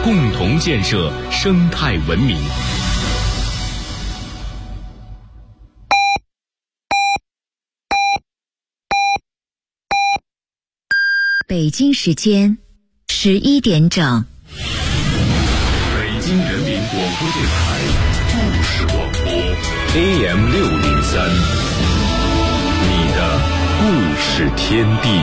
共同建设生态文明。 北京时间11点整。 北京人民广播电台故事广播 AM603， 你的故事天地。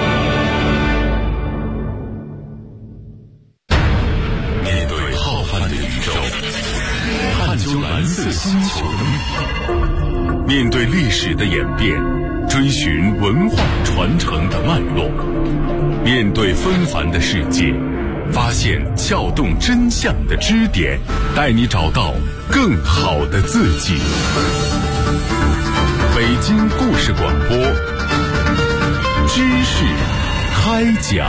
面对浩瀚的宇宙，探究蓝色星球的秘密，面对历史的演变，追寻文化传承的脉络，面对纷繁的世界，发现撬动真相的支点，带你找到更好的自己。北京故事广播，知识开讲。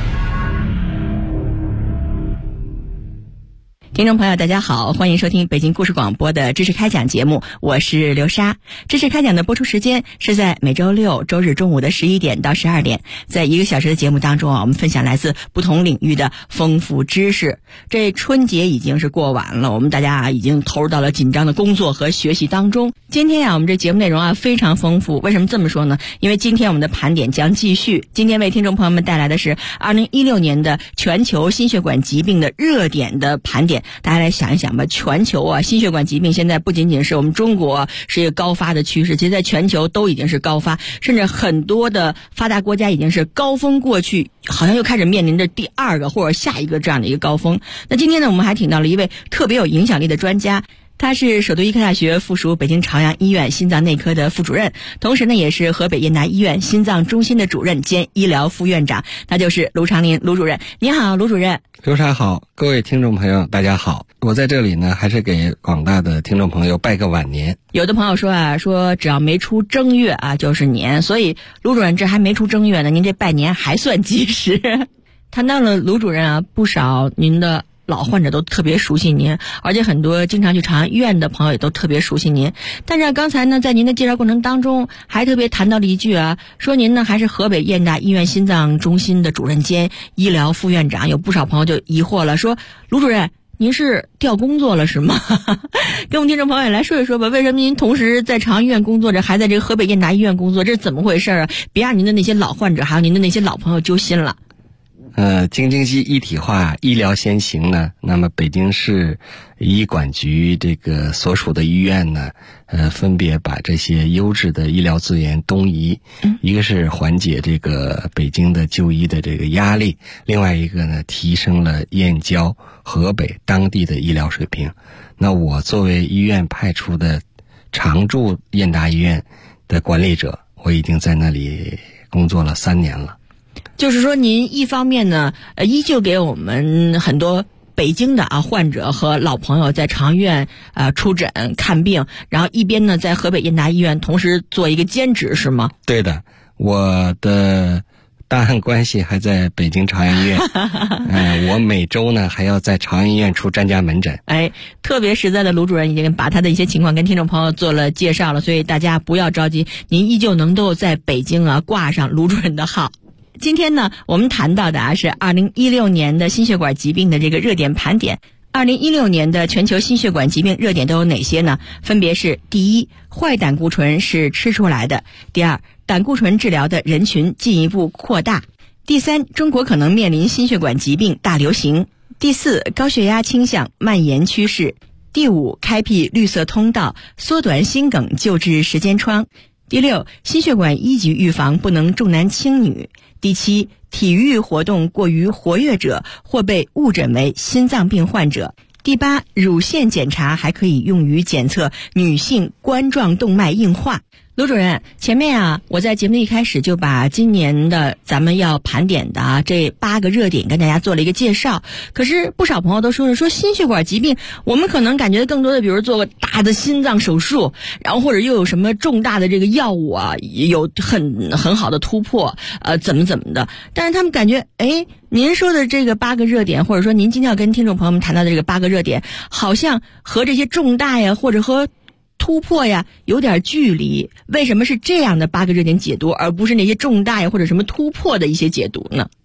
听众朋友大家好，欢迎收听北京故事广播的知识开讲节目，我是刘莎。知识开讲的播出时间是在每周六周日中午的11点到12点，在1个小时的节目当中我们分享来自不同领域的丰富知识。这春节已经是过完了，我们大家已经投入到了紧张的工作和学习当中。今天我们这节目内容非常丰富。为什么这么说呢？因为今天我们的盘点将继续。今天为听众朋友们带来的是2016年的全球心血管疾病的热点的盘点。大家来想一想吧，全球心血管疾病现在不仅仅是我们中国是一个高发的趋势，其实在全球都已经是高发，甚至很多的发达国家已经是高峰过去，好像又开始面临着第二个或者下一个这样的一个高峰。那今天呢，我们还请到了一位特别有影响力的专家，他是首都医科大学附属北京朝阳医院心脏内科的副主任，同时呢也是河北燕达医院心脏中心的主任兼医疗副院长，那就是卢长林卢主任。你好，卢主任。 刘莎好，各位听众朋友大家好。我在这里呢还是给广大的听众朋友拜个晚年。 有的朋友说只要没出正月就是年，所以卢主任这还没出正月呢，您这拜年还算及时。谈到了卢主任不少您的老患者都特别熟悉您，而且很多经常去朝阳医院的朋友也都特别熟悉您。但是刚才呢，在您的介绍过程当中，还特别谈到了一句说您呢还是河北燕大医院心脏中心的主任兼医疗副院长。有不少朋友就疑惑了，说卢主任，您是调工作了是吗？跟我们听众朋友也来说一说吧，为什么您同时在朝阳医院工作着，还在这个河北燕大医院工作，这是怎么回事啊？别让您的那些老患者还有您的那些老朋友揪心了。 京津冀一体化，医疗先行呢，那么北京市医管局这个所属的医院呢，分别把这些优质的医疗资源东移，一个是缓解这个北京的就医的这个压力，另外一个呢，提升了燕郊、河北当地的医疗水平。那我作为医院派出的常驻燕达医院的管理者，我已经在那里工作了3年了。 就是说您一方面呢依旧给我们很多北京的患者和老朋友在朝阳医院出诊看病，然后一边呢在河北燕达医院同时做一个兼职是吗？ 对的，我的档案关系还在北京朝阳医院我每周呢还要在朝阳医院出专家门诊。 特别实在的卢主任已经把他的一些情况跟听众朋友做了介绍了，所以大家不要着急，您依旧能够在北京挂上卢主任的号。今天呢，我们谈到的是2016年的心血管疾病的这个热点盘点。2016年的全球心血管疾病热点都有哪些呢？分别是：第一，坏胆固醇是吃出来的；第二，胆固醇治疗的人群进一步扩大；第三，中国可能面临心血管疾病大流行；第四，高血压倾向蔓延趋势；第五，开辟绿色通道，缩短心梗救治时间窗；第六，心血管一级预防不能重男轻女；第七，体育活动过于活跃者或被误诊为心脏病患者；第八，乳腺检查还可以用于检测女性冠状动脉硬化。卢主任，前面我在节目一开始就把今年的咱们要盘点的这8个热点跟大家做了一个介绍。可是不少朋友都说心血管疾病，我们可能感觉更多的，比如做个大的心脏手术，然后或者又有什么重大的这个药物有很好的突破，怎么的。但是他们感觉，您说的这个8个热点，或者说您今天要跟听众朋友们谈到的这个8个热点，好像和这些重大或者和突破有点距离。为什么是这样的8个热点解读，而不是那些重大或者什么突破的一些解读呢？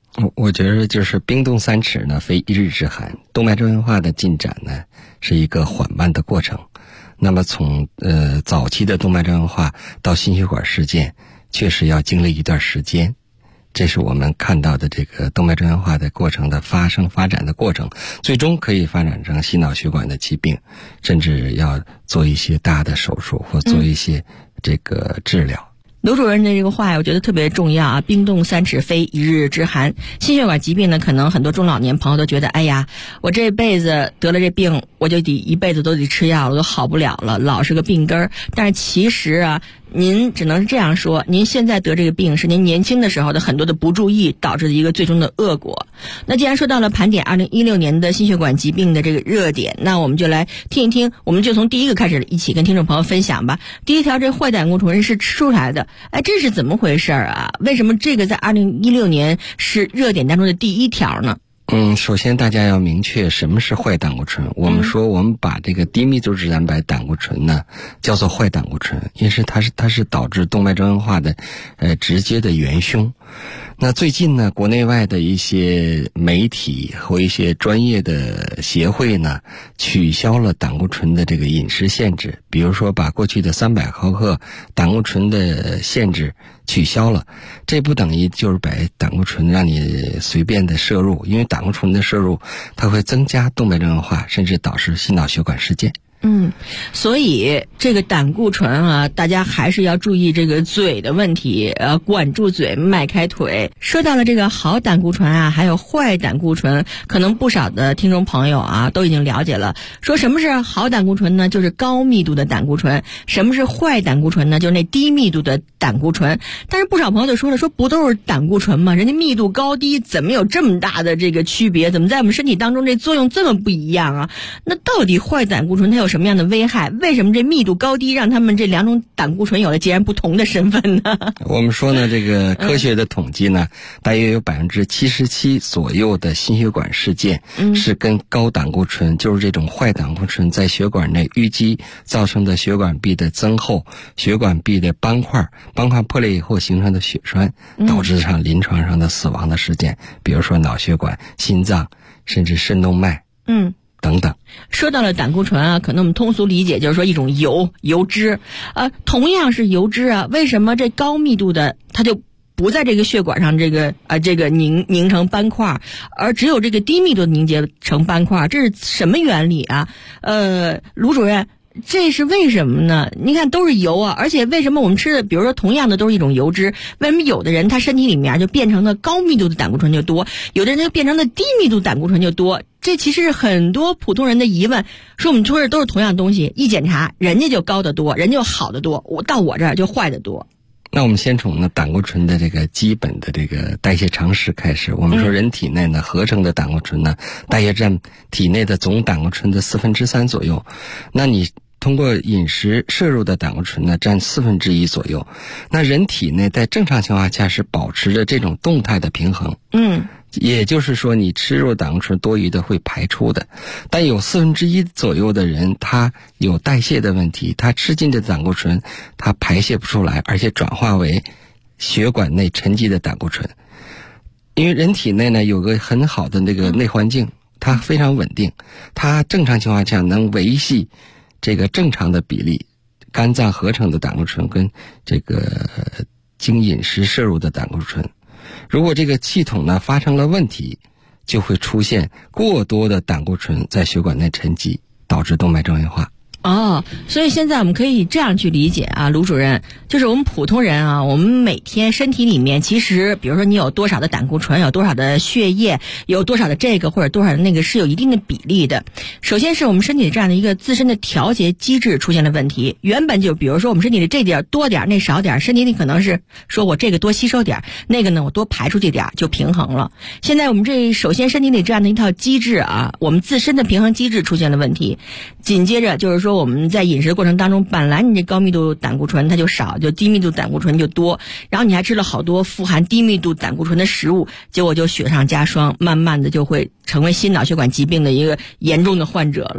我觉得就是冰冻三尺呢，非一日之寒。动脉粥样化的进展呢，是一个缓慢的过程。那么从早期的动脉粥样化到心血管事件，确实要经历一段时间。这是我们看到的这个动脉粥样化的过程的发展的过程，最终可以发展成心脑血管的疾病，甚至要做一些大的手术或做一些这个治疗。 卢主任的这个话我觉得特别重要啊，冰冻三尺非一日之寒。心血管疾病呢，可能很多中老年朋友都觉得，哎呀，我这辈子得了这病，我就得一辈子都得吃药了，都好不了了，老是个病根儿。但是其实啊，您只能这样说，您现在得这个病是您年轻的时候的很多的不注意导致的一个最终的恶果。那既然说到了盘点2016年的心血管疾病的这个热点，那我们就来听一听，我们就从第一个开始一起跟听众朋友分享吧。第一条，这坏胆固醇是吃出来的，哎，这是怎么回事啊？为什么这个在2016年是热点当中的第一条呢？ 首先大家要明确什么是坏胆固醇。我们说我们把这个低密度脂蛋白胆固醇呢叫做坏胆固醇，因为它是导致动脉粥样化的直接的元凶。那最近呢，国内外的一些媒体和一些专业的协会呢，取消了胆固醇的这个饮食限制，比如说把过去的300毫克胆固醇的限制取消了。这不等于就是把胆固醇让你随便的摄入，因为胆固醇的摄入它会增加动脉粥样化，甚至导致心脑血管事件。 所以这个胆固醇啊，大家还是要注意这个嘴的问题，管住嘴，迈开腿。说到了这个好胆固醇啊，还有坏胆固醇，可能不少的听众朋友啊都已经了解了。说什么是好胆固醇呢？就是高密度的胆固醇。什么是坏胆固醇呢？就是那低密度的胆固醇。但是不少朋友就说了，说不都是胆固醇吗？人家密度高低怎么有这么大的这个区别？怎么在我们身体当中这作用这么不一样啊？那到底坏胆固醇它有什么样的危害？为什么这密度高低让他们这两种胆固醇有了截然不同的身份呢？ 我们说呢，这个科学的统计呢，大约有77%左右的心血管事件是跟高胆固醇，就是这种坏胆固醇在血管内淤积造成的血管壁的增厚、血管壁的斑块破裂以后形成的血栓，导致上临床上的死亡的事件，比如说脑血管、心脏，甚至肾动脉。等等。 说到了胆固醇啊，可能我们通俗理解就是说一种油脂，同样是油脂啊，为什么这高密度的它就不在这个血管上这个凝成斑块，而只有这个低密度凝结成斑块？这是什么原理啊？卢主任，这是为什么呢？你看都是油啊，而且为什么我们吃的，比如说同样的都是一种油脂，为什么有的人他身体里面就变成了高密度的胆固醇就多，有的人就变成了低密度胆固醇就多？这其实是很多普通人的疑问，说我们说的都是同样东西，一检查人家就高得多，人家就好得多，到我这儿就坏得多。 那我们先从胆固醇的这个基本的这个代谢常识开始。我们说人体内呢合成的胆固醇呢，大约占体内的总胆固醇的3/4左右。那你通过饮食摄入的胆固醇呢，占1/4左右。那人体内在正常情况下是保持着这种动态的平衡。也就是说，你吃入胆固醇多余的会排出的，但有1/4左右的人，他有代谢的问题，他吃进的胆固醇，他排泄不出来，而且转化为血管内沉积的胆固醇。因为人体内呢有个很好的那个内环境，它非常稳定，它正常情况下能维系这个正常的比例，肝脏合成的胆固醇跟这个经饮食摄入的胆固醇。如果这个系统呢发生了问题，就会出现过多的胆固醇在血管内沉积，导致动脉粥样化。 所以现在我们可以这样去理解啊，卢主任，就是我们普通人啊，我们每天身体里面其实比如说你有多少的胆固醇，有多少的血液，有多少的这个或者多少的那个，是有一定的比例的。首先是我们身体这样的一个自身的调节机制出现了问题，原本就比如说我们身体里这点多点那少点，身体里可能是说我这个多吸收点，那个呢我多排出去点，就平衡了。现在我们首先身体里这样的一套机制啊，我们自身的平衡机制出现了问题，紧接着就是说我们在饮食的过程当中，本来你这高密度胆固醇它就少，就低密度胆固醇就多，然后你还吃了好多富含低密度胆固醇的食物，结果就雪上加霜，慢慢的就会成为心脑血管疾病的一个严重的患者了。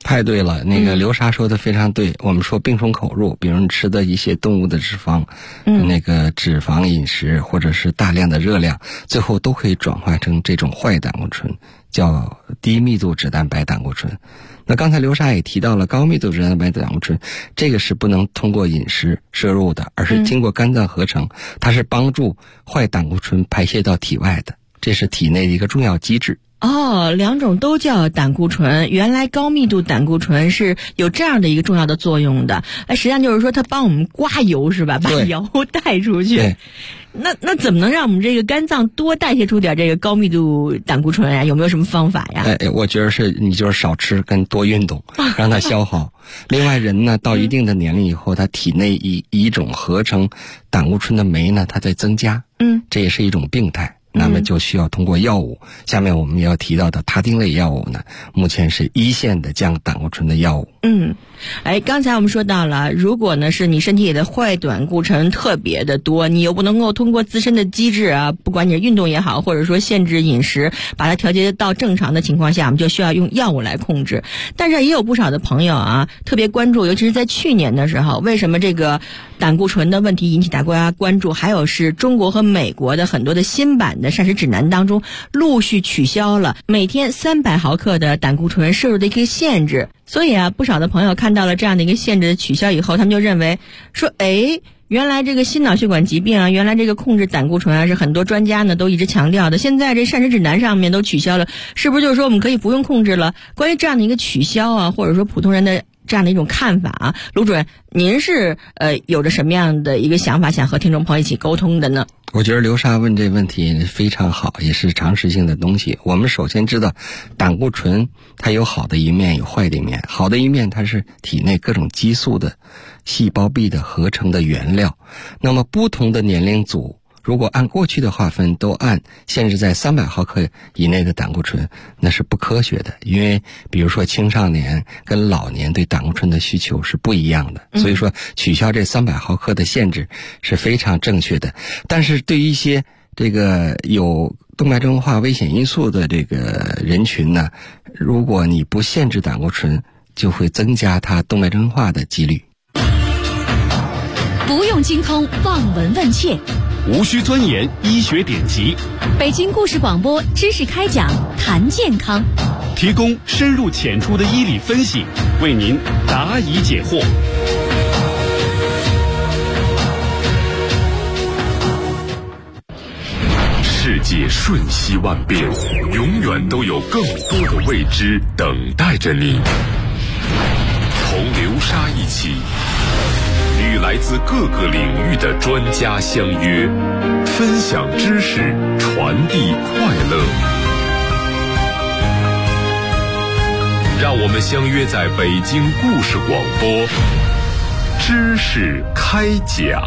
太对了，那个刘莎说的非常对。我们说病从口入，比如你吃的一些动物的脂肪，那个脂肪饮食或者是大量的热量，最后都可以转化成这种坏胆固醇，叫低密度脂蛋白胆固醇。那刚才刘莎也提到了高密度脂蛋白胆固醇，这个是不能通过饮食摄入的，而是经过肝脏合成，它是帮助坏胆固醇排泄到体外的，这是体内的一个重要机制。 哦，两种都叫胆固醇，原来高密度胆固醇是有这样的一个重要的作用的。实际上就是说它帮我们刮油是吧？把油带出去。那怎么能让我们这个肝脏多代谢出点这个高密度胆固醇呀？有没有什么方法呀？ 我觉得你就是少吃跟多运动，让它消耗。另外人呢，到一定的年龄以后，他体内一种合成胆固醇的酶呢，它在增加。这也是一种病态。那么就需要通过药物，下面我们要提到的他汀类药物呢，目前是一线的降胆固醇的药物。 刚才我们说到了，如果呢是你身体里的坏胆固醇特别的多，你又不能够通过自身的机制啊，不管你是运动也好，或者说限制饮食，把它调节到正常的情况下，我们就需要用药物来控制。但是也有不少的朋友啊，特别关注，尤其是在去年的时候，为什么这个胆固醇的问题引起大家关注？还有是中国和美国的很多的新版的膳食指南当中，陆续取消了每天300毫克的胆固醇摄入的一个限制。所以啊，不少的朋友看到了这样的一个限制取消以后，他们就认为说，原来这个心脑血管疾病啊，原来这个控制胆固醇啊，是很多专家呢都一直强调的。现在这膳食指南上面都取消了，是不是就是说我们可以不用控制了？关于这样的一个取消啊，或者说普通人的这样的一种看法啊，卢主任，您是有着什么样的一个想法，想和听众朋友一起沟通的呢？ 我觉得刘莎问这问题非常好，也是常识性的东西。我们首先知道，胆固醇它有好的一面，有坏的一面。好的一面，它是体内各种激素的细胞壁的合成的原料。那么不同的年龄组，如果按过去的划分都按限制在300毫克以内的胆固醇，那是不科学的。因为比如说青少年跟老年对胆固醇的需求是不一样的，所以说取消这300毫克的限制是非常正确的。但是对于一些这个有动脉硬化危险因素的这个人群呢，如果你不限制胆固醇，就会增加他动脉硬化的几率。 不用精通望闻问切， 无需钻研医学典籍， 北京故事广播知识开讲，谈健康， 提供深入浅出的医理分析，为您答疑解惑。世界瞬息万变，永远都有更多的未知等待着你。同流沙一起，与来自各个领域的专家相约，分享知识，传递快乐。让我们相约在北京故事广播，知识开讲。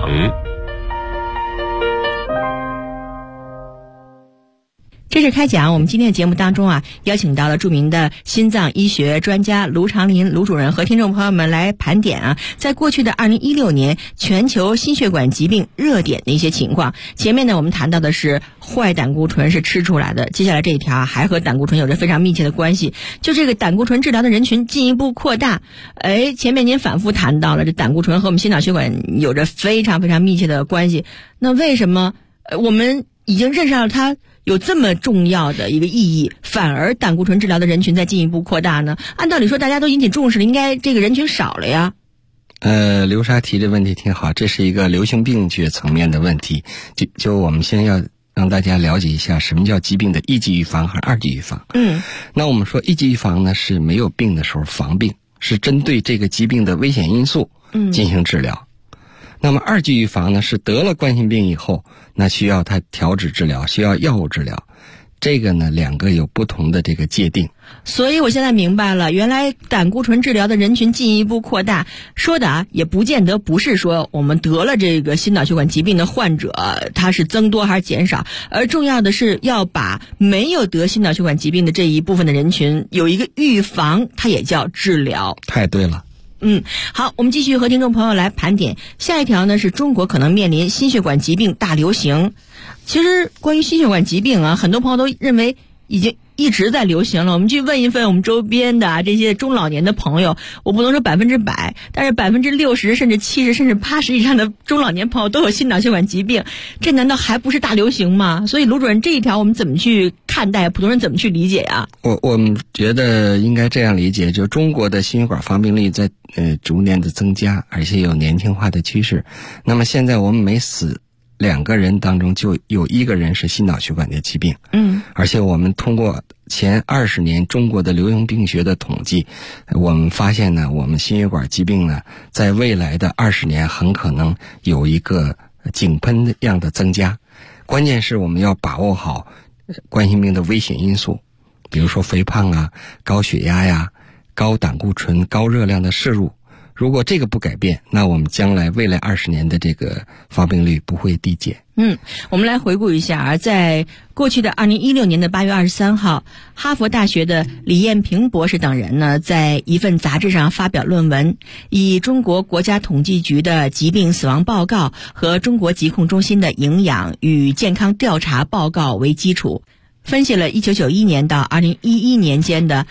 知识开讲，我们今天的节目当中啊，邀请到了著名的心脏医学专家卢长林卢主任和听众朋友们来盘点啊，在过去的2016年全球心血管疾病热点的一些情况。前面呢，我们谈到的是坏胆固醇是吃出来的，接下来这一条还和胆固醇有着非常密切的关系，就这个胆固醇治疗的人群进一步扩大。前面您反复谈到了这胆固醇和我们心脑血管有着非常非常密切的关系，那为什么我们已经认识到了它有这么重要的一个意义，反而胆固醇治疗的人群在进一步扩大呢？按道理说大家都引起重视了，应该这个人群少了呀。 刘莎提这问题挺好，这是一个流行病学层面的问题。就我们先要让大家了解一下什么叫疾病的一级预防和二级预防。那我们说一级预防呢，是没有病的时候防病，是针对这个疾病的危险因素进行治疗。那么二级预防呢，是得了冠心病以后，那需要它调脂治疗，需要药物治疗。这个呢，两个有不同的这个界定。 所以我现在明白了，原来胆固醇治疗的人群进一步扩大，说的啊，也不见得不是说我们得了这个心脑血管疾病的患者它是增多还是减少，而重要的是要把没有得心脑血管疾病的这一部分的人群有一个预防，它也叫治疗。 太对了。 好，我们继续和听众朋友来盘点。下一条呢，是中国可能面临心血管疾病大流行。其实关于心血管疾病啊，很多朋友都认为已经一直在流行了。我们去问一问我们周边的这些中老年的朋友，我不能说100%，但是60%甚至70%甚至80%以上的中老年朋友都有心脑血管疾病，这难道还不是大流行吗？所以卢主任，这一条我们怎么去看待？普通人怎么去理解呀？ 我们觉得应该这样理解，就中国的心血管发病率在逐年的增加，而且有年轻化的趋势。那么现在我们每死2个人当中就有1个人是心脑血管的疾病。而且我们通过前20年中国的流行病学的统计，我们发现呢，我们心血管疾病呢，在未来的20年很可能有一个井喷样的增加。关键是我们要把握好冠心病的危险因素，比如说肥胖啊、高血压呀、高胆固醇、高热量的摄入。如果这个不改变，那我们将来未来20年的这个发病率不会递减。 我们来回顾一下，在过去的2016年的8月23号，哈佛大学的李彦平博士等人呢，在一份杂志上发表论文，以中国国家统计局的疾病死亡报告和中国疾控中心的营养与健康调查报告为基础，分析了1991年到2011年间的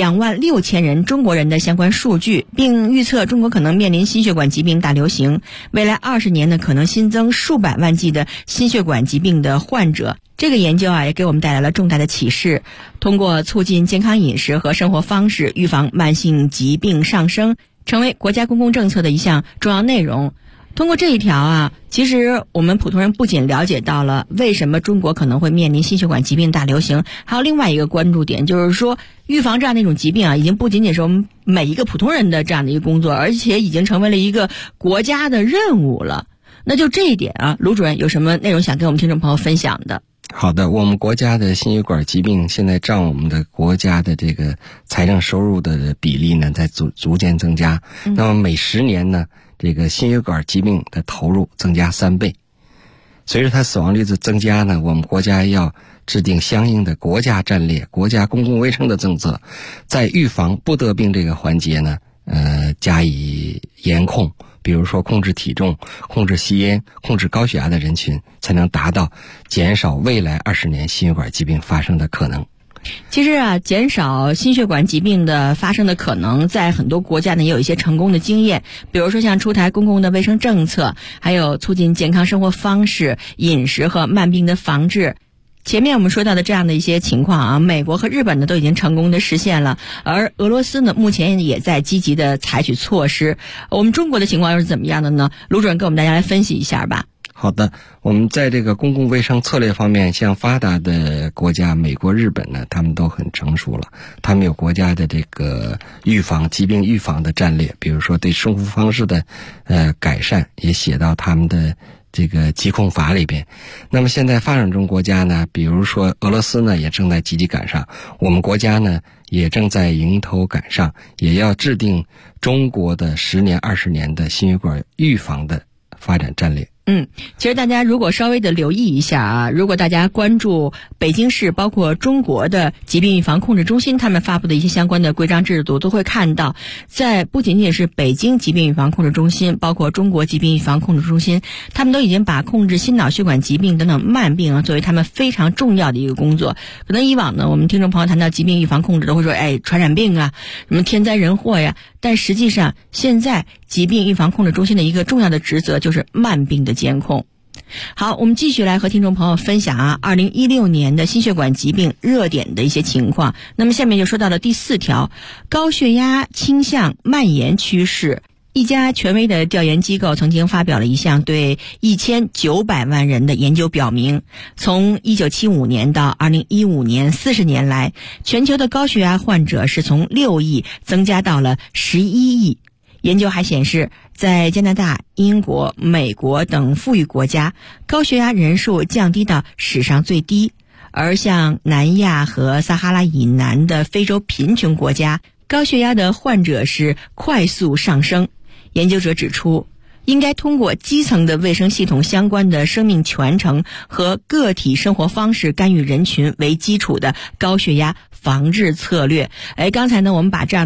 26000人中国人的相关数据，并预测中国可能面临心血管疾病大流行，未来20年呢可能新增数百万计的心血管疾病的患者。这个研究也给我们带来了重大的启示，通过促进健康饮食和生活方式，预防慢性疾病上升，成为国家公共政策的一项重要内容。通过这一条其实我们普通人不仅了解到了为什么中国可能会面临心血管疾病大流行，还有另外一个关注点，就是说预防这样的一种疾病已经不仅仅是我们每一个普通人的这样的一个工作，而且已经成为了一个国家的任务了。那就这一点卢主任有什么内容想跟我们听众朋友分享的？ 好的，我们国家的心血管疾病现在占我们的国家的这个财政收入的比例呢在逐渐增加。那么每10年呢，这个心血管疾病的投入增加3倍。随着它死亡率的增加呢，我们国家要制定相应的国家战略、国家公共卫生的政策，在预防不得病这个环节呢加以严控。比如说控制体重、控制吸烟、控制高血压的人群，才能达到减少未来20年心血管疾病发生的可能。 其实减少心血管疾病的发生的可能，在很多国家呢也有一些成功的经验，比如说像出台公共的卫生政策，还有促进健康生活方式、饮食和慢病的防治。前面我们说到的这样的一些情况美国和日本呢都已经成功的实现了，而俄罗斯呢目前也在积极的采取措施。我们中国的情况又是怎么样的呢？卢主任给我们大家来分析一下吧。 好的，我们在这个公共卫生策略方面，像发达的国家美国、日本呢，他们都很成熟了，他们有国家的这个疾病预防的战略，比如说对生活方式的改善也写到他们的这个疾控法里边。那么现在发展中国家呢，比如说俄罗斯呢也正在积极赶上，我们国家呢也正在迎头赶上，也要制定中国的10年、20年的心血管预防的发展战略。 其实大家如果稍微的留意一下如果大家关注北京市包括中国的疾病预防控制中心他们发布的一些相关的规章制度，都会看到在不仅仅是北京疾病预防控制中心，包括中国疾病预防控制中心，他们都已经把控制心脑血管疾病等等慢病作为他们非常重要的一个工作。可能以往呢，我们听众朋友谈到疾病预防控制都会说传染病什么天灾人祸呀，但实际上现在疾病预防控制中心的一个重要的职责就是慢病的监控。好，我们继续来和听众朋友分享2016年的心血管疾病热点的一些情况。那么下面就说到了第4条，高血压倾向蔓延趋势。一家权威的调研机构曾经发表了一项对1900万人的研究，表明从1975年到2015年40年来，全球的高血压患者是从6亿增加到了11亿。研究还显示，在加拿大、英国、美国等富裕国家，高血压人数降低到史上最低，而像南亚和撒哈拉以南的非洲贫穷国家，高血压的患者是快速上升。研究者指出，应该通过基层的卫生系统相关的生命全程和个体生活方式干预人群为基础的高血压防治策略。刚才呢，我们把这样的一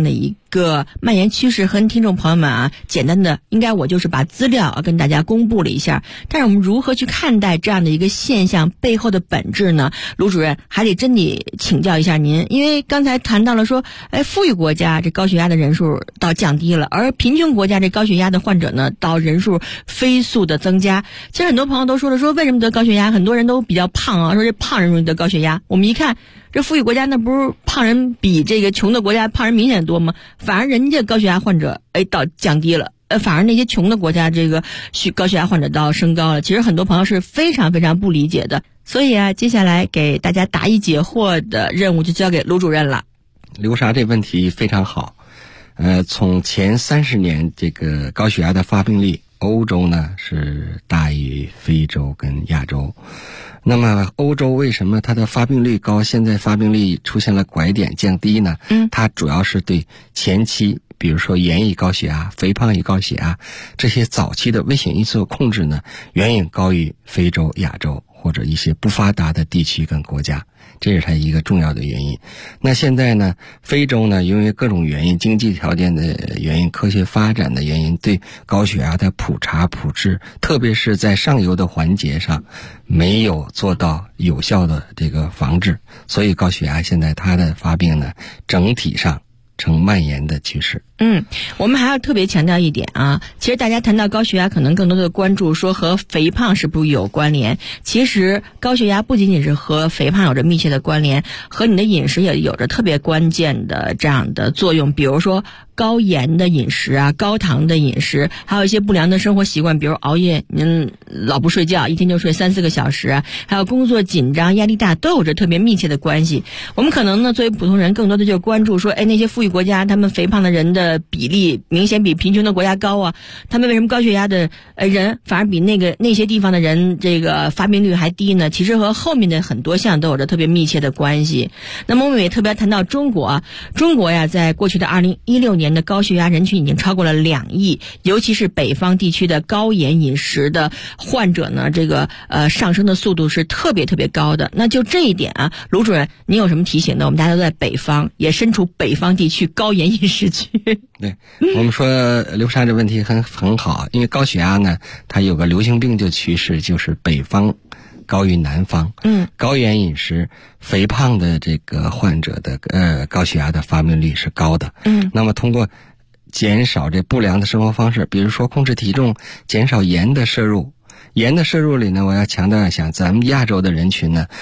个蔓延趋势和听众朋友们啊，简单的应该我就是把资料跟大家公布了一下，但是我们如何去看待这样的一个现象背后的本质呢？卢主任还得真得请教一下您，因为刚才谈到了说，富裕国家这高血压的人数倒降低了，而贫穷国家这高血压的患者呢，到人数飞速的增加。其实很多朋友都说了，说为什么得高血压？很多人都比较胖啊，说这胖人容易得高血压。我们一看，这富裕国家那不是胖人比这个穷的国家胖人明显多吗？反而人家高血压患者倒降低了，反而那些穷的国家这个高血压患者倒升高了。其实很多朋友是非常非常不理解的，所以啊，接下来给大家答疑解惑的任务就交给卢主任了。 流沙这问题非常好。从前30年这个高血压的发病率，欧洲呢是大于非洲跟亚洲。那么欧洲为什么它的发病率高，现在发病率出现了拐点降低呢？它主要是对前期比如说盐与高血压、肥胖与高血压这些早期的危险因素控制呢，远远高于非洲、亚洲或者一些不发达的地区跟国家，这是它一个重要的原因。那现在呢，非洲呢，因为各种原因，经济条件的原因、科学发展的原因，对高血压的普查普治，特别是在上游的环节上没有做到有效的这个防治，所以高血压现在它的发病呢，整体上呈蔓延的趋势。 我们还要特别强调一点啊，其实大家谈到高血压，可能更多的关注说和肥胖是不是有关联。其实高血压不仅仅是和肥胖有着密切的关联，和你的饮食也有着特别关键的这样的作用。比如说高盐的饮食啊，高糖的饮食，还有一些不良的生活习惯，比如熬夜，您老不睡觉，一天就睡3-4个小时，还有工作紧张、压力大，都有着特别密切的关系。我们可能呢，作为普通人，更多的就关注说，那些富裕国家，他们肥胖的人的比例明显比贫穷的国家高啊，他们为什么高血压的人反而比那些地方的人这个发病率还低呢？其实和后面的很多项都有着特别密切的关系。那么我们也特别谈到中国呀，在过去的2016年的高血压人群已经超过了2亿，尤其是北方地区的高盐饮食的患者呢，这个上升的速度是特别特别高的。那就这一点啊，卢主任您有什么提醒呢？我们大家都在北方，也身处北方地区高盐饮食区。 对，我们说流沙这问题很好，因为高血压呢，它有个流行病的趋势，就是北方高于南方。高盐饮食、肥胖的这个患者的高血压的发病率是高的。那么通过减少这不良的生活方式，比如说控制体重、减少盐的摄入。盐的摄入里呢，我要强调一下，咱们亚洲的人群呢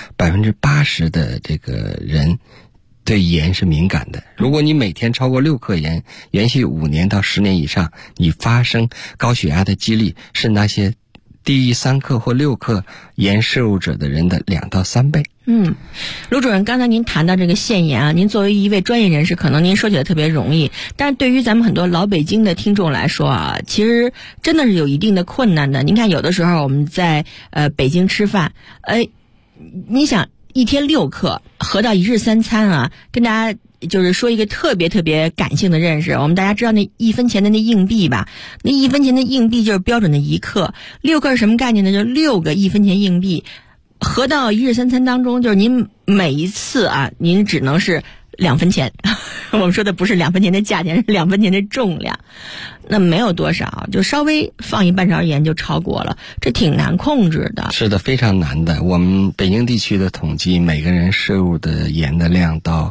，80%的这个人对盐是敏感的。如果你每天超过6克盐，连续5年到10年以上，你发生高血压的几率是那些低于3克或6克盐摄入者的人的2到3倍。 卢主任，刚才您谈到这个限盐啊，您作为一位专业人士，可能您说起来特别容易，但是对于咱们很多老北京的听众来说啊，其实真的是有一定的困难的。您看，有的时候我们在北京吃饭，你想一天6克，合到1日3餐啊，跟大家就是说一个特别特别感性的认识。我们大家知道那1分钱的那硬币吧，那1分钱的硬币就是标准的1克，6克是什么概念呢？就是6个1分钱硬币合到1日3餐当中，就是您每一次啊，您只能是2分钱。我们说的不是2分钱的价钱，是2分钱的重量。那没有多少，就稍微放一半勺盐就超过了，这挺难控制的。 是的，非常难的。我们北京地区的统计，每个人摄入的盐的量到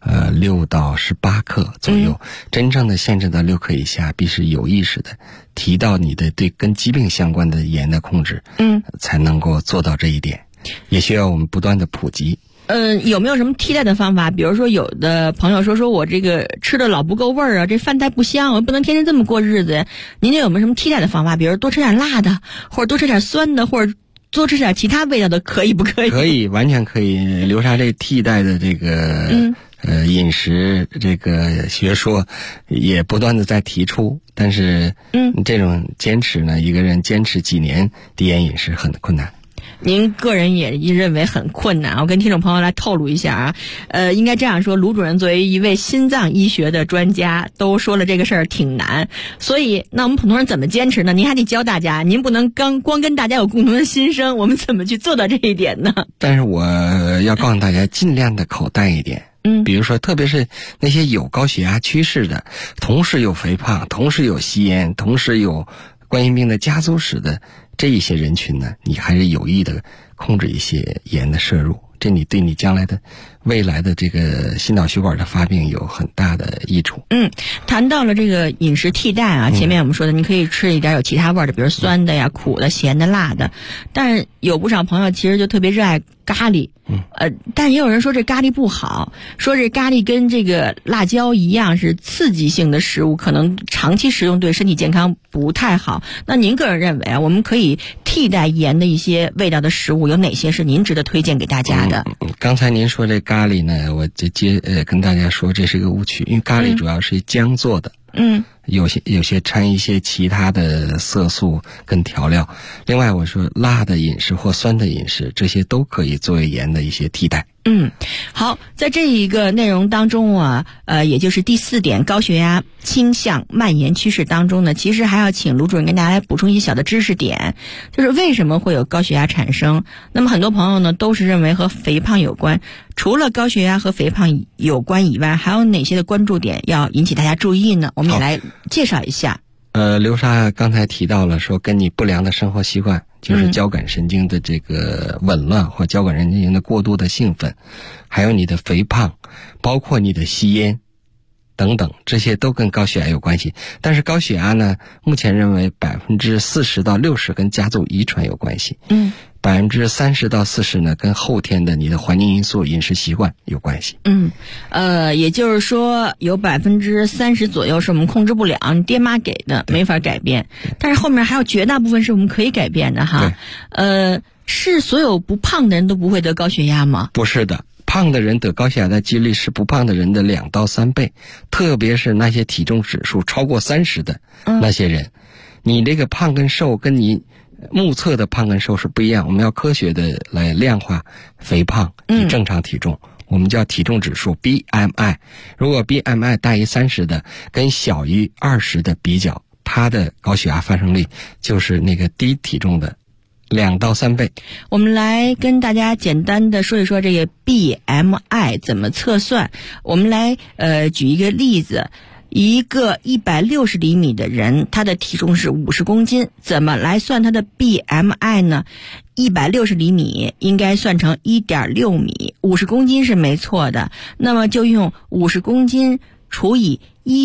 6到18克左右，真正的限制到6克以下，必须有意识的提到你的对跟疾病相关的盐的控制，才能够做到这一点。也需要我们不断的普及。 有没有什么替代的方法？比如说有的朋友说我这个吃的老不够味儿啊，这饭菜不香，我不能天天这么过日子呀。您这有没有什么替代的方法？比如多吃点辣的，或者多吃点酸的，或者多吃点其他味道的，可以不可以？ 可以，完全可以。流沙这替代的这个饮食这个学说也不断的在提出，但是这种坚持呢，一个人坚持几年低盐饮食很困难。 您个人也认为很困难，我跟听众朋友来透露一下啊，应该这样说，卢主任作为一位心脏医学的专家，都说了这个事儿挺难，所以那我们普通人怎么坚持呢？您还得教大家，您不能光跟大家有共同的心声，我们怎么去做到这一点呢？ 但是我要告诉大家，尽量的口淡一点。 比如说特别是那些有高血压趋势的，同时有肥胖，同时有吸烟，同时有冠心病的家族史的这一些人群呢，你还是有意的控制一些盐的摄入，这你对你将来的未来的这个心脑血管的发病有很大的益处。 谈到了这个饮食替代啊，前面我们说的，你可以吃一点有其他味儿的，比如酸的呀、苦的、咸的、辣的，但是有不少朋友其实就特别热爱咖喱，但也有人说这咖喱不好，说这咖喱跟这个辣椒一样是刺激性的食物，可能长期食用对身体健康不太好。那您个人认为啊，我们可以替代盐的一些味道的食物有哪些是您值得推荐给大家的？ 刚才您说这咖喱呢，我就跟大家说这是一个误区，因为咖喱主要是姜做的，有些掺一些其他的色素跟调料。另外我说辣的饮食或酸的饮食，这些都可以作为盐的一些替代。 好，在这一个内容当中啊，也就是第4点，高血压倾向蔓延趋势当中呢，其实还要请卢主任跟大家来补充一些小的知识点，就是为什么会有高血压产生。那么很多朋友呢都是认为和肥胖有关，除了高血压和肥胖有关以外，还有哪些的关注点要引起大家注意呢？我们也来介绍一下。 刘莎刚才提到了说跟你不良的生活习惯，就是交感神经的这个紊乱或交感神经的过度的兴奋，还有你的肥胖，包括你的吸烟等等，这些都跟高血压有关系。但是高血压呢，目前认为40%到60%跟家族遗传有关系，30%到40%呢跟后天的你的环境因素、饮食习惯有关系。 也就是说有30%左右是我们控制不了，你爹妈给的没法改变，但是后面还有绝大部分是我们可以改变的哈。是所有不胖的人都不会得高血压吗？ 不是的，胖的人得高血压的几率是不胖的人的2到3倍，特别是那些体重指数超过30的那些人，你这个胖跟瘦跟你目测的胖跟瘦是不一样，我们要科学的来量化肥胖与正常体重，我们叫体重指数 BMI。 如果 BMI 大于30的跟小于20的比较，它的高血压发生率就是那个低体重的2到3倍。 我们来跟大家简单的说一说这个 BMI 怎么测算。我们来举一个例子，一个160厘米的人，他的体重是50公斤，怎么来算他的 BMI 呢？160厘米应该算成 1.6 米，50公斤是没错的，那么就用50公斤除以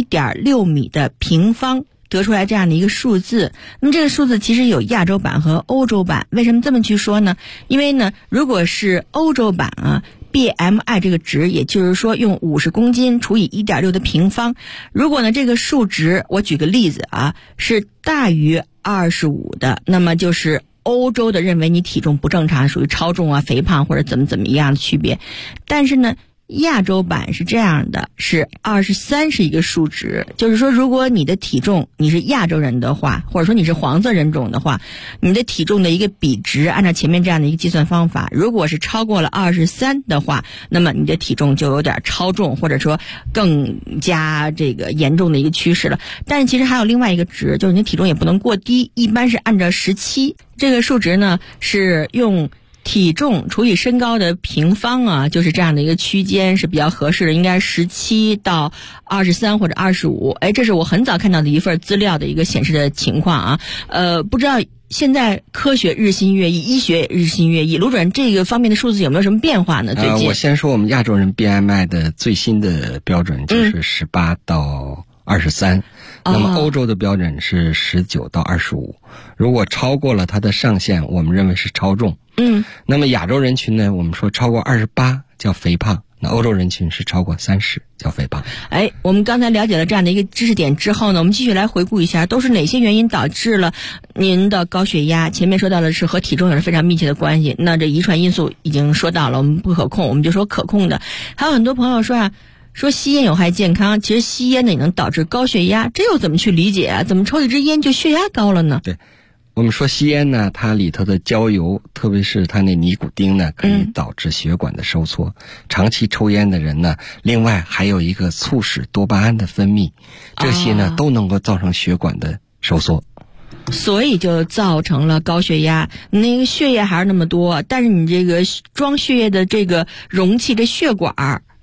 1.6 米的平方，得出来这样的一个数字。那么这个数字其实有亚洲版和欧洲版，为什么这么去说呢？因为呢，如果是欧洲版啊，BMI 这个值，也就是说用50公斤除以 1.6 的平方，如果呢这个数值，我举个例子啊，是大于25的，那么就是欧洲的认为你体重不正常，属于超重啊、肥胖或者怎么样的区别。但是呢亚洲版是这样的，是23是一个数值，就是说如果你的体重你是亚洲人的话，或者说你是黄色人种的话，你的体重的一个比值按照前面这样的一个计算方法，如果是超过了23的话，那么你的体重就有点超重，或者说更加这个严重的一个趋势了。但是其实还有另外一个值，就是你的体重也不能过低，一般是按照17，这个数值呢是用体重除以身高的平方啊，就是这样的一个区间是比较合适的，应该是17到23或者25。这是我很早看到的一份资料的一个显示的情况啊。不知道现在科学日新月异，医学日新月异，卢主任这个方面的数字有没有什么变化呢？最近我先说我们亚洲人 BMI 的最新的标准就是18到23，那么欧洲的标准是19到25，如果超过了它的上限，我们认为是超重。那么亚洲人群呢，我们说超过28叫肥胖，那欧洲人群是超过30叫肥胖。 我们刚才了解了这样的一个知识点之后呢，我们继续来回顾一下，都是哪些原因导致了您的高血压？前面说到的是和体重有着非常密切的关系，那这遗传因素已经说到了，我们不可控，我们就说可控的。还有很多朋友说说吸烟有害健康，其实吸烟呢也能导致高血压，这又怎么去理解啊？怎么抽一支烟就血压高了呢？ 对，我们说吸烟呢，它里头的焦油，特别是它那尼古丁呢，可以导致血管的收缩。长期抽烟的人呢，另外还有一个促使多巴胺的分泌，这些呢都能够造成血管的收缩。 所以就造成了高血压，那个血液还是那么多，但是你这个装血液的这个容器，这血管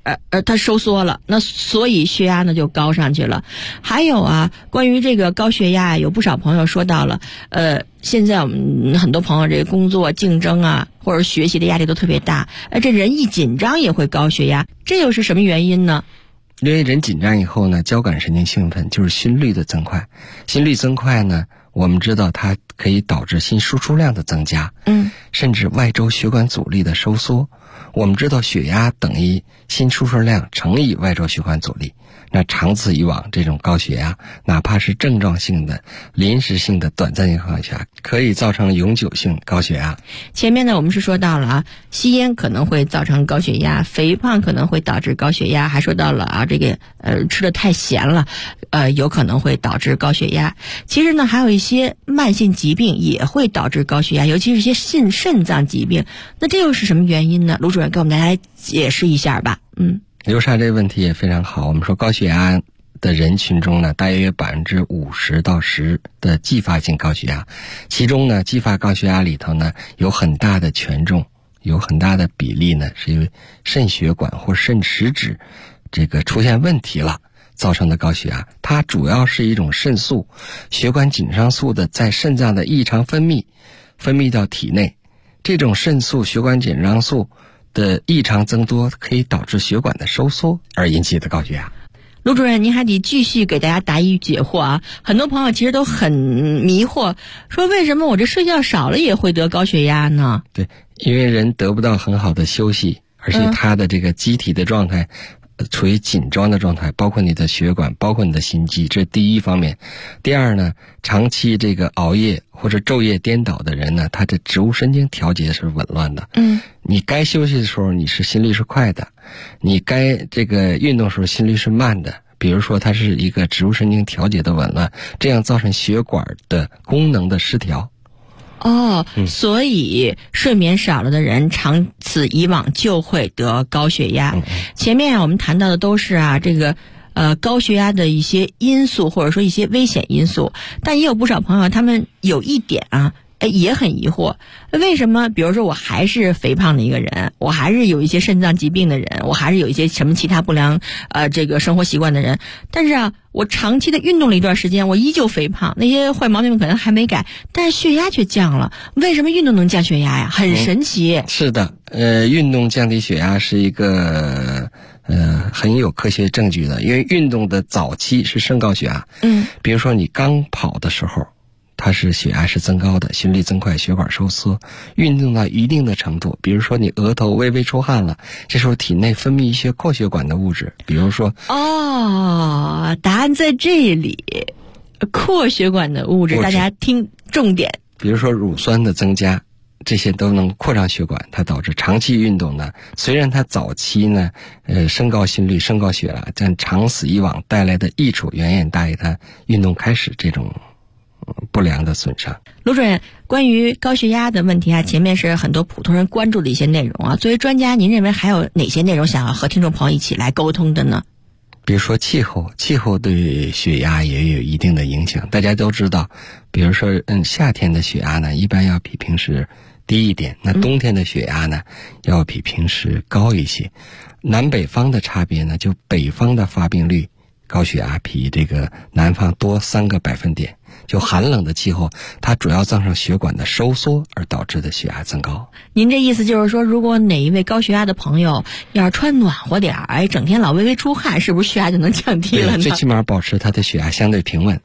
它收缩了，那所以血压呢就高上去了。还有啊，关于这个高血压，有不少朋友说到了，现在我们很多朋友这个工作竞争啊，或者学习的压力都特别大，这人一紧张也会高血压，这又是什么原因呢？ 因为人紧张以后呢，交感神经兴奋，就是心率的增快。心率增快呢，我们知道它可以导致心输出量的增加，甚至外周血管阻力的收缩。我们知道血压等于心输出量乘以外周血管阻力。那长此以往，这种高血压哪怕是症状性的、临时性的、短暂情况下，可以造成永久性高血压。 前面呢我们是说到了啊，吸烟可能会造成高血压，肥胖可能会导致高血压，还说到了啊这个吃得太咸了，有可能会导致高血压。其实呢还有一些慢性疾病也会导致高血压，尤其是一些肾脏疾病。那这又是什么原因呢？卢主任给我们大家来解释一下吧。 刘莎这个问题也非常好。我们说高血压的人群中呢，大约50%到10%的继发性高血压，其中呢，继发高血压里头呢，有很大的权重，有很大的比例呢，是因为肾血管或肾实质这个出现问题了造成的高血压。它主要是一种肾素、血管紧张素的在肾脏的异常分泌到体内，这种肾素、血管紧张素的异常增多可以导致血管的收缩而引起的高血压。 卢主任，您还得继续给大家答疑解惑啊！很多朋友其实都很迷惑，说为什么我这睡觉少了也会得高血压呢？ 对，因为人得不到很好的休息，而且他的这个机体的状态处于紧张的状态，包括你的血管，包括你的心肌，这是第一方面。第二呢，长期这个熬夜或者昼夜颠倒的人呢，他的植物神经调节是紊乱的。你该休息的时候你是心率是快的，你该这个运动的时候心率是慢的。比如说它是一个植物神经调节的紊乱，这样造成血管的功能的失调。 所以睡眠少了的人长此以往就会得高血压。前面我们谈到的都是这个高血压的一些因素，或者说一些危险因素，但也有不少朋友他们有一点也很疑惑，为什么比如说我还是肥胖的一个人，我还是有一些肾脏疾病的人，我还是有一些什么其他不良这个生活习惯的人，但是我长期的运动了一段时间，我依旧肥胖，那些坏毛病可能还没改，但是血压却降了。为什么运动能降血压呀？很神奇。 是的，运动降低血压是一个很有科学证据的，因为运动的早期是升高血压。比如说你刚跑的时候，它是血压是增高的，心率增快，血管收缩。运动到一定的程度，比如说你额头微微出汗了，这时候体内分泌一些扩血管的物质，比如说答案在这里，扩血管的物质，大家听重点。 比如说乳酸的增加，这些都能扩张血管，它导致长期运动呢，虽然它早期呢升高心率升高血压，但长此以往带来的益处远远大于它运动开始这种不良的损伤。 卢主任，关于高血压的问题前面是很多普通人关注的一些内容作为专家，您认为还有哪些内容想要和听众朋友一起来沟通的呢？ 比如说气候对血压也有一定的影响。大家都知道，比如说夏天的血压呢一般要比平时低一点，那冬天的血压呢要比平时高一些。南北方的差别呢，就北方的发病率高血压比这个南方多3个百分点。就寒冷的气候，它主要造成血管的收缩而导致的血压增高。 您这意思就是说，如果哪一位高血压的朋友要是穿暖和点整天老微微出汗，是不是血压就能降低了呢？ 最起码保持他的血压相对平稳。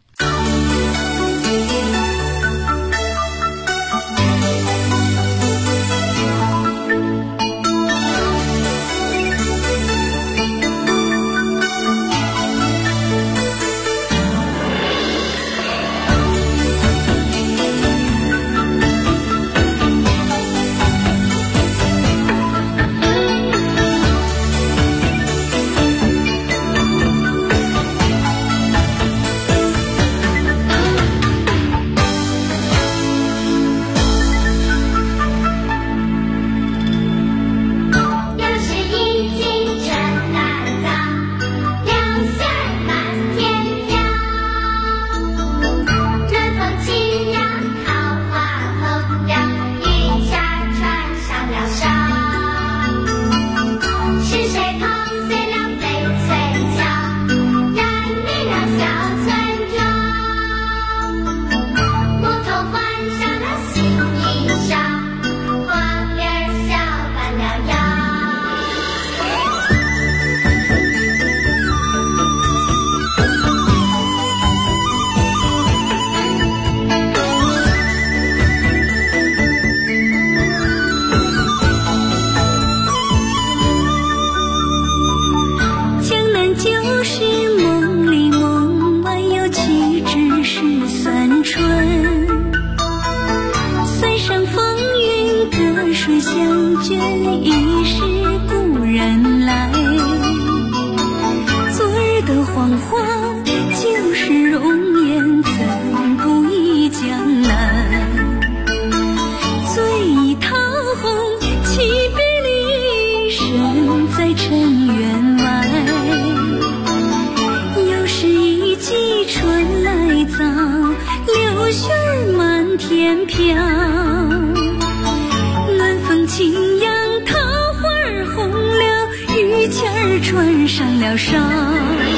了伤。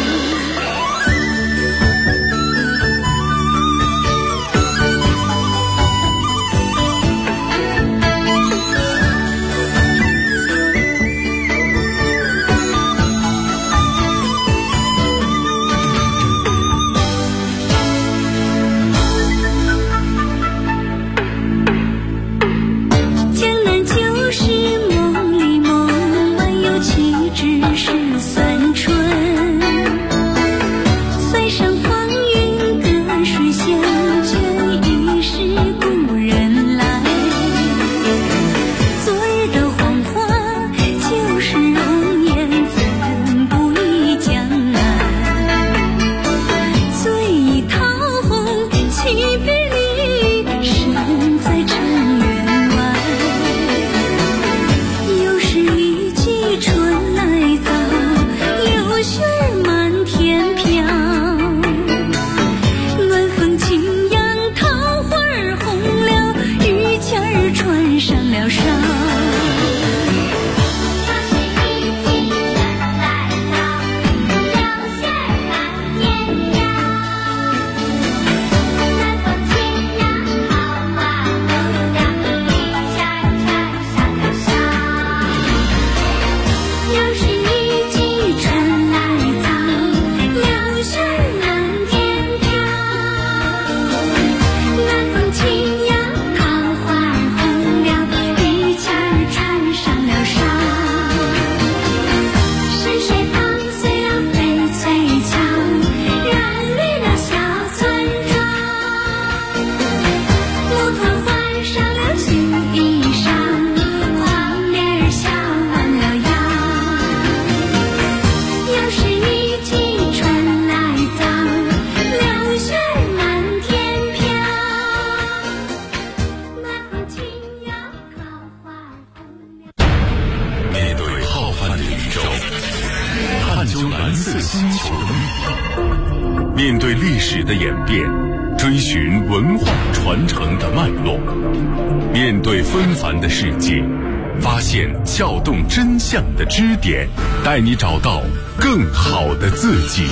探究蓝色星球的秘密，面对历史的演变，追寻文化传承的脉络，面对纷繁的世界，发现撬动真相的支点，带你找到更好的自己。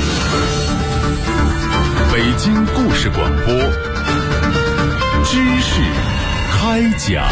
北京故事广播，知识开讲。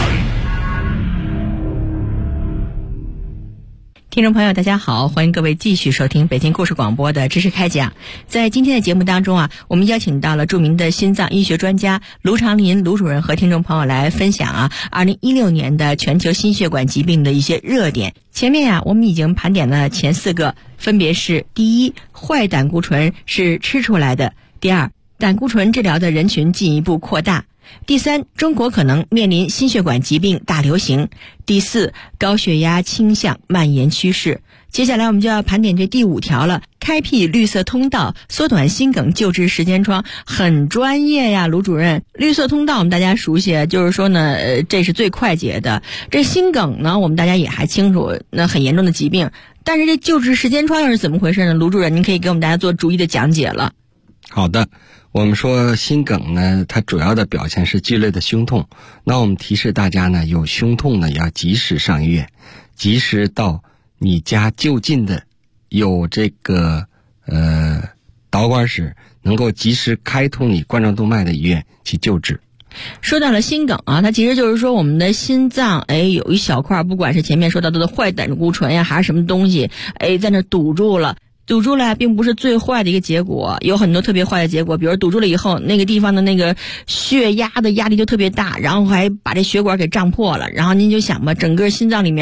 听众朋友大家好，欢迎各位继续收听北京故事广播的知识开讲。在今天的节目当中啊，我们邀请到了著名的心脏医学专家卢长林卢主任和听众朋友来分享2016年的全球心血管疾病的一些热点。前面我们已经盘点了前4个，分别是：第一，坏胆固醇是吃出来的；第二，胆固醇治疗的人群进一步扩大；第三，中国可能面临心血管疾病大流行；第四，高血压倾向蔓延趋势。接下来我们就要盘点这第5条了，开辟绿色通道，缩短心梗救治时间窗。很专业呀，卢主任。绿色通道我们大家熟悉，就是说呢，这是最快捷的。这心梗呢，我们大家也还清楚，那很严重的疾病。但是这救治时间窗又是怎么回事呢？卢主任，您可以给我们大家做逐一的讲解了。 好的。我们说心梗呢，它主要的表现是剧烈的胸痛。那我们提示大家呢，有胸痛呢要及时上医院，及时到你家就近的有这个导管室能够及时开通你冠状动脉的医院去救治。 说到了心梗它其实就是说我们的心脏有一小块，不管是前面说到的坏胆固醇呀，还是什么东西在那堵住了，并不是最坏的一个结果，有很多特别坏的结果，比如堵住了以后，那个地方的那个血压的压力就特别大，然后还把这血管给胀破了，然后您就想吧，整个心脏里面